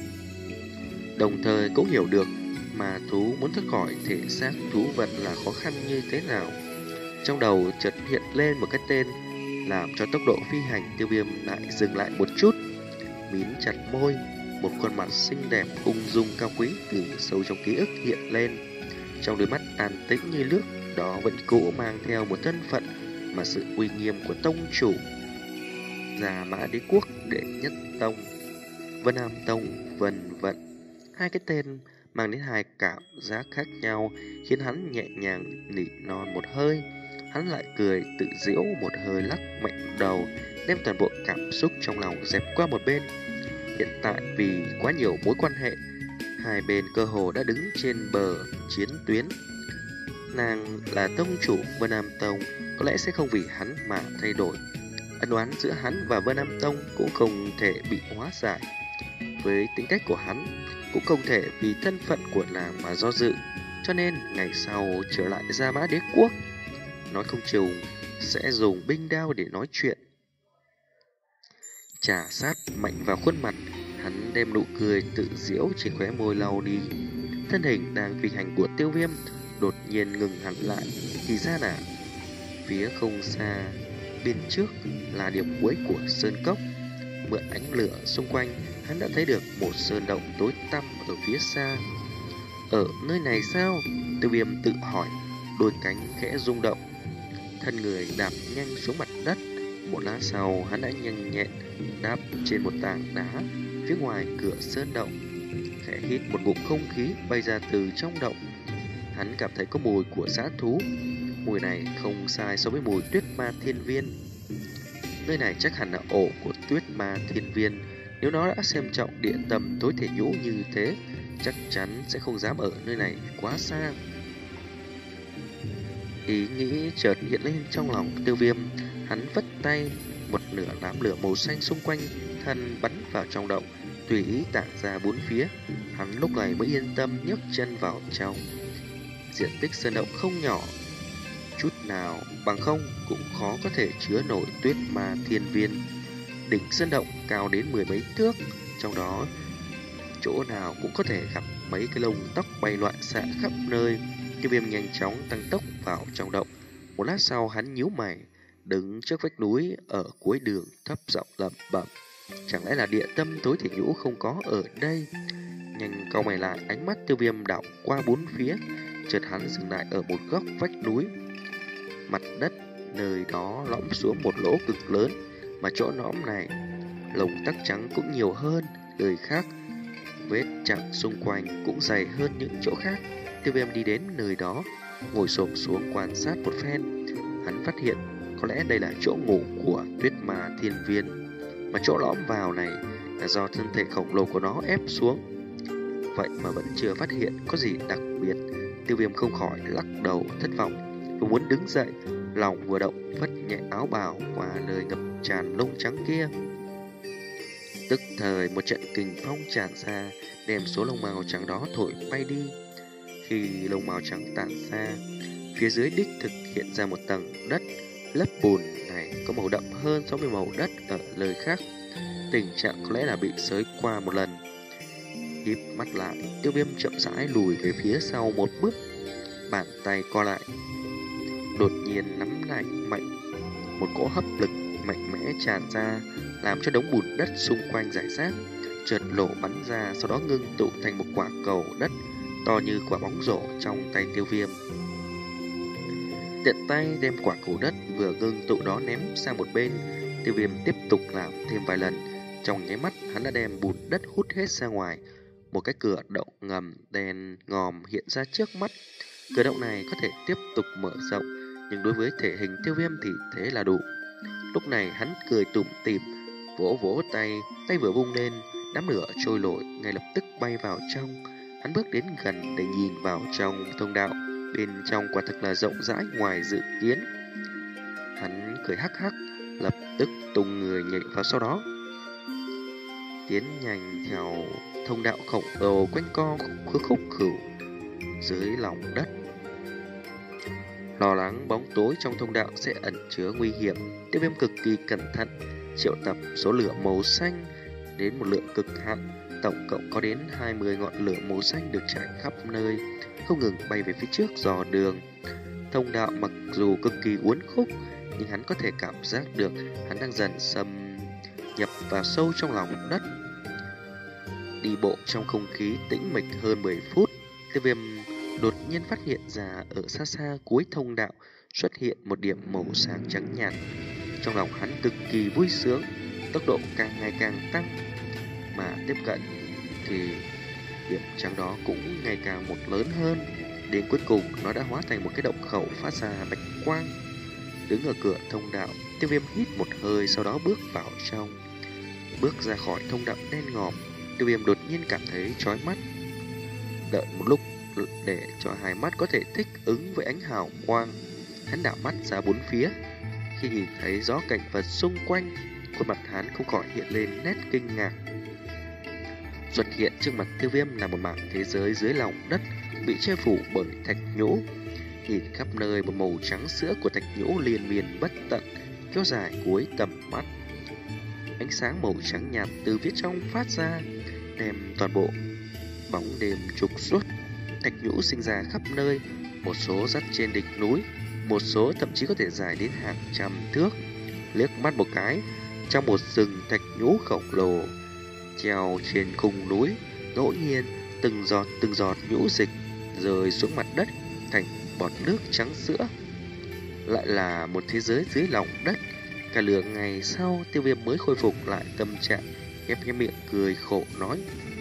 đồng thời cũng hiểu được mà thú muốn thoát khỏi thể xác thú vật là khó khăn như thế nào. Trong đầu chợt hiện lên một cái tên làm cho tốc độ phi hành Tiêu Viêm lại dừng lại một chút, mím chặt môi. Một khuôn mặt xinh đẹp ung dung cao quý từ sâu trong ký ức hiện lên. Trong đôi mắt an tĩnh như nước đó vẫn cũ mang theo một thân phận mà sự uy nghiêm của tông chủ Gia Mã Đế Quốc đệ nhất tông, Vân Nam Tông, vân vân. Hai cái tên mang đến hai cảm giác khác nhau, khiến hắn nhẹ nhàng nỉ non một hơi. Hắn lại cười tự giễu một hơi, lắc mạnh đầu, đem toàn bộ cảm xúc trong lòng dẹp qua một bên. Hiện tại vì quá nhiều mối quan hệ, hai bên cơ hồ đã đứng trên bờ chiến tuyến. Nàng là tông chủ Vân Nam Tông, có lẽ sẽ không vì hắn mà thay đổi. Ân oán giữa hắn và Vân Nam Tông cũng không thể bị hóa giải. Với tính cách của hắn, cũng không thể vì thân phận của nàng mà do dự. Cho nên ngày sau trở lại Gia Mã Đế Quốc, nói không chừng sẽ dùng binh đao để nói chuyện. Chà sát mạnh vào khuôn mặt, hắn đem nụ cười tự giễu trên khóe môi lau đi. Thân hình đang phi hành của Tiêu Viêm đột nhiên ngừng hẳn lại. Thì ra là phía không xa bên trước là điểm cuối của sơn cốc. Mượn ánh lửa xung quanh, hắn đã thấy được một sơn động tối tăm ở phía xa. Ở nơi này sao? Tiêu Viêm tự hỏi, đôi cánh khẽ rung động, thân người đạp nhanh xuống mặt đất. Một lát sau, hắn đã nhanh nhẹn đáp trên một tảng đá phía ngoài cửa sơn động. Khẽ hít một ngụm không khí bay ra từ trong động. Hắn cảm thấy có mùi của dã thú. Mùi này không sai so với mùi Tuyết Ma Thiên Viên. Nơi này chắc hẳn là ổ của Tuyết Ma Thiên Viên. Nếu nó đã xem trọng địa tâm tối thể nhũ như thế, chắc chắn sẽ không dám ở nơi này quá xa. Ý nghĩ chợt hiện lên trong lòng Tiêu Viêm. Hắn vất tay, một nửa đám lửa màu xanh xung quanh thân bắn vào trong động, tùy ý tản ra bốn phía. Hắn lúc này mới yên tâm nhấc chân vào trong. Diện tích sơn động không nhỏ chút nào, bằng không cũng khó có thể chứa nổi tuyết ma thiên viên. Đỉnh sơn động cao đến mười mấy thước, trong đó chỗ nào cũng có thể gặp mấy cái lông tóc bay loạn xạ khắp nơi. Tiêu Viêm nhanh chóng tăng tốc vào trong động. Một lát sau hắn nhíu mày, đứng trước vách núi ở cuối đường thấp giọng lẩm bẩm: chẳng lẽ là địa tâm tối thể nhũ không có ở đây? Nhanh cau mày lại, ánh mắt Tiêu Viêm đảo qua bốn phía, chợt hắn dừng lại ở một góc vách núi. Mặt đất nơi đó lõm xuống một lỗ cực lớn, mà chỗ lõm này lông tóc trắng cũng nhiều hơn, lời khác vết chạm xung quanh cũng dày hơn những chỗ khác. Tiêu Viêm đi đến nơi đó, ngồi xổm xuống quan sát một phen. Hắn phát hiện có lẽ đây là chỗ ngủ của tuyết ma thiên viên, mà chỗ lõm vào này là do thân thể khổng lồ của nó ép xuống. Vậy mà vẫn chưa phát hiện có gì đặc biệt. Tiêu Viêm không khỏi lắc đầu thất vọng, vừa muốn đứng dậy, lòng vừa động, phất nhẹ áo bào qua nơi ngập tràn lông trắng kia. Tức thời một trận kình phong tràn ra, đem số lông màu trắng đó thổi bay đi. Khi lông màu trắng tản ra, phía dưới đích thực hiện ra một tầng đất. Lớp bùn này có màu đậm hơn so với màu đất ở nơi khác. Tình trạng có lẽ là bị xới qua một lần. Híp mắt lại, Tiêu Viêm chậm rãi lùi về phía sau một bước, bàn tay co lại, đột nhiên nắm lại mạnh. Một cỗ hấp lực mạnh mẽ tràn ra, làm cho đống bùn đất xung quanh rải rác chợt nổ bắn ra, sau đó ngưng tụ thành một quả cầu đất to như quả bóng rổ trong tay Tiêu Viêm. Tiện tay đem quả cầu đất vừa ngưng tụ đó ném sang một bên. Tiêu Viêm tiếp tục làm thêm vài lần. Trong nháy mắt hắn đã đem bùn đất hút hết ra ngoài. Một cái cửa động ngầm đen ngòm hiện ra trước mắt. Cửa động này có thể tiếp tục mở rộng, nhưng đối với thể hình Tiêu Viêm thì thế là đủ. Lúc này hắn cười tủm tỉm, vỗ vỗ tay, tay vừa vung lên, đám lửa trôi nổi ngay lập tức bay vào trong. Hắn bước đến gần để nhìn vào trong thông đạo. Bên trong quả thực là rộng rãi ngoài dự kiến. Hắn cười hắc hắc, lập tức tung người nhảy vào sau đó, tiến nhanh theo thông đạo khổng lồ quanh co khúc khúc khửu dưới lòng đất. Lo lắng bóng tối trong thông đạo sẽ ẩn chứa nguy hiểm, Tiêu Viêm cực kỳ cẩn thận triệu tập số lửa màu xanh đến một lượng cực hạn. Tổng cộng có đến hai mươi ngọn lửa màu xanh được trải khắp nơi, không ngừng bay về phía trước dò đường. Thông đạo mặc dù cực kỳ uốn khúc, nhưng hắn có thể cảm giác được hắn đang dần xâm nhập vào sâu trong lòng đất. Đi bộ trong không khí tĩnh mịch hơn mười phút, Tiêu Viêm đột nhiên phát hiện ra ở xa xa cuối thông đạo xuất hiện một điểm màu sáng trắng nhạt. Trong lòng hắn cực kỳ vui sướng, tốc độ càng ngày càng tăng, mà tiếp cận thì điểm trắng đó cũng ngày càng một lớn hơn. Đến cuối cùng nó đã hóa thành một cái động khẩu phát ra bạch quang. Đứng ở cửa thông đạo, Tiêu Viêm hít một hơi, sau đó bước vào trong. Bước ra khỏi thông đạo đen ngòm, Tiêu Viêm đột nhiên cảm thấy chói mắt. Đợi một lúc để cho hai mắt có thể thích ứng với ánh hào quang, hắn đảo mắt ra bốn phía. Khi nhìn thấy rõ cảnh vật xung quanh, khuôn mặt hắn không khỏi hiện lên nét kinh ngạc. Xuất hiện trước mặt Tiêu Viêm là một mảng thế giới dưới lòng đất bị che phủ bởi thạch nhũ. Nhìn khắp nơi một màu trắng sữa của thạch nhũ liên miên bất tận, kéo dài cuối tầm mắt. Ánh sáng màu trắng nhạt từ phía trong phát ra, đem toàn bộ bóng đêm trục xuất. Thạch nhũ sinh ra khắp nơi, một số dắt trên đỉnh núi, một số thậm chí có thể dài đến hàng trăm thước. Liếc mắt một cái, trong một rừng thạch nhũ khổng lồ treo trên khung núi, ngẫu nhiên từng giọt từng giọt nhũ dịch rơi xuống mặt đất thành bọt nước trắng sữa. Lại là một thế giới dưới lòng đất. Cả lửa ngày sau, Tiêu Viêm mới khôi phục lại tâm trạng, nhếch nhếch miệng cười khổ nói: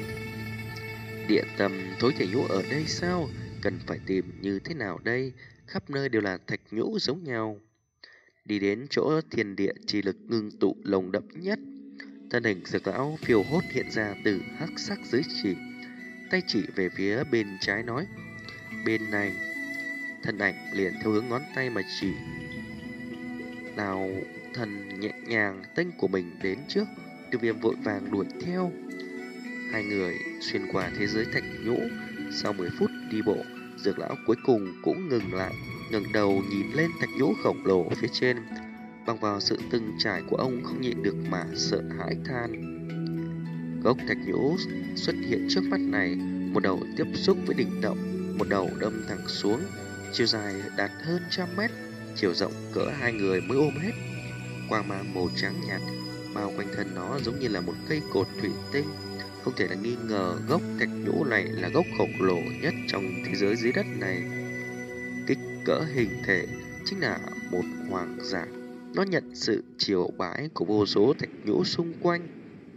địa tâm tối thể nhũ ở đây sao? Cần phải tìm như thế nào đây? Khắp nơi đều là thạch nhũ giống nhau. Đi đến chỗ thiên địa chi lực ngưng tụ lồng đậm nhất, thân hình Dược lão phiêu hốt hiện ra từ hắc sắc dưới chỉ, tay chỉ về phía bên trái nói: bên này. Thân ảnh liền theo hướng ngón tay mà chỉ. Nào thân nhẹ nhàng tênh của mình đến trước. Tiêu Viêm vội vàng đuổi theo. Hai người xuyên qua thế giới thạch nhũ. Sau mười phút đi bộ, Dược lão cuối cùng cũng ngừng lại, ngẩng đầu nhìn lên thạch nhũ khổng lồ phía trên. Bằng vào sự từng trải của ông không nhịn được mà sợ hãi than. Gốc thạch nhũ xuất hiện trước mắt này, một đầu tiếp xúc với đỉnh động, một đầu đâm thẳng xuống, chiều dài đạt hơn trăm mét, chiều rộng cỡ hai người mới ôm hết. Quang mang màu trắng nhạt bao quanh thân nó giống như là một cây cột thủy tinh. Không thể là nghi ngờ gốc thạch nhũ này là gốc khổng lồ nhất trong thế giới dưới đất này. Kích cỡ hình thể chính là một hoàng giả. Nó nhận sự chiều bái của vô số thạch nhũ xung quanh.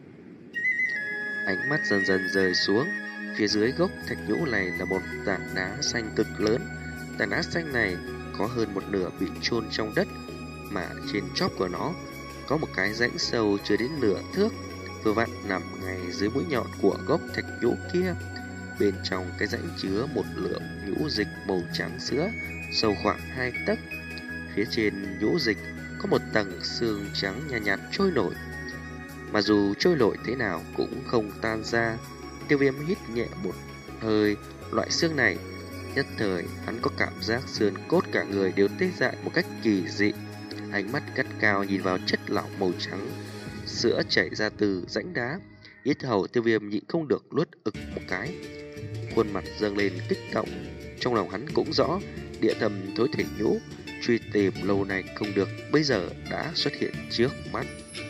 Ánh mắt dần dần rời xuống. Phía dưới gốc thạch nhũ này là một tảng đá xanh cực lớn. Tảng đá xanh này có hơn một nửa bị chôn trong đất, mà trên chóp của nó có một cái rãnh sâu chưa đến nửa thước, vừa vặn nằm ngay dưới mũi nhọn của gốc thạch nhũ kia. Bên trong cái rãnh chứa một lượng nhũ dịch màu trắng sữa, sâu khoảng hai tấc. Phía trên nhũ dịch có một tầng xương trắng nhạt nhạt trôi nổi. Mà dù trôi nổi thế nào cũng không tan ra. Tiêu Viêm hít nhẹ một hơi loại xương này, nhất thời hắn có cảm giác xương cốt cả người đều tê dại một cách kỳ dị. Ánh mắt gắt cao nhìn vào chất lỏng màu trắng sữa chảy ra từ rãnh đá. Yết hầu Tiêu Viêm nhịn không được nuốt ực một cái, khuôn mặt dâng lên kích động. Trong lòng hắn cũng rõ, địa tâm thối thể nhũ truy tìm lâu nay không được, bây giờ đã xuất hiện trước mắt.